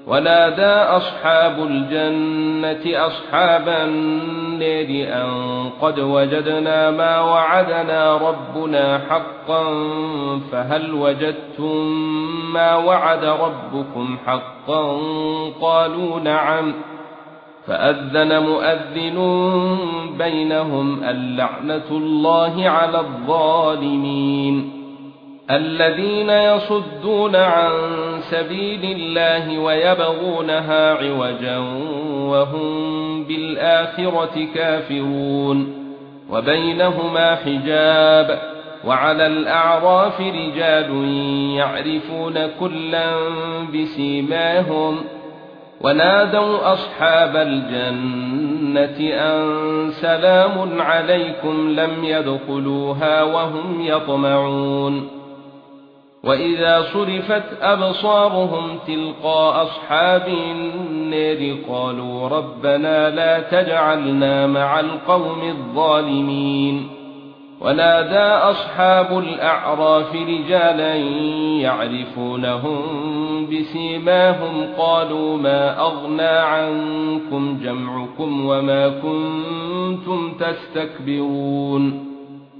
ونادى أصحاب الجنة أصحاب النار أن قد وجدنا ما وعدنا ربنا حقا فهل وجدتم ما وعد ربكم حقا قالوا نعم فأذن مؤذن بينهم اللعنة الله على الظالمين الذين يصدون عن سبيل الله ويبغونها عوجا وهم بالآخرة كافرون وبينهما حجاب وعلى الأعراف رجال يعرفون كلا بسيماهم ونادوا أصحاب الجنة أن سلام عليكم لم يدخلوها وهم يطمعون وإذا صرفت أبصارهم تلقاء أصحاب النار قالوا ربنا لا تجعلنا مع القوم الظالمين ونادى أصحاب الأعراف رجالا يعرفونهم بسيماهم قالوا ما أغنى عنكم جمعكم وما كنتم تستكبرون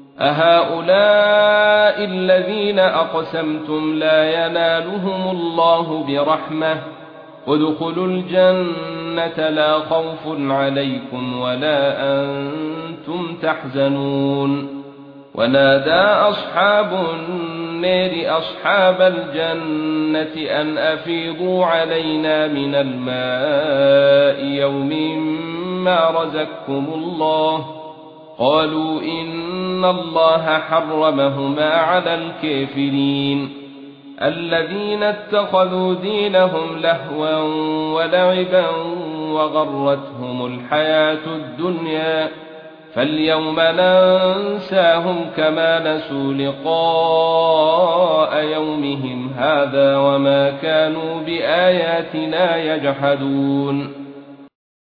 أهؤلاء الذين أقسمتم لا ينالهم الله برحمة ادخلوا الجنة لا خوف عليكم ولا أنتم تحزنون ونادى أصحاب النار أصحاب الجنة أن أفيضوا علينا من الماء يوم ما رزقكم الله قالوا إن الله حرمهما على الكافرين الذين اتخذوا دينهم لهوا ولعبا وغرتهم الحياة الدنيا فاليوم ننساهم كما نسوا لقاء يومهم هذا وما كانوا بآياتنا يجحدون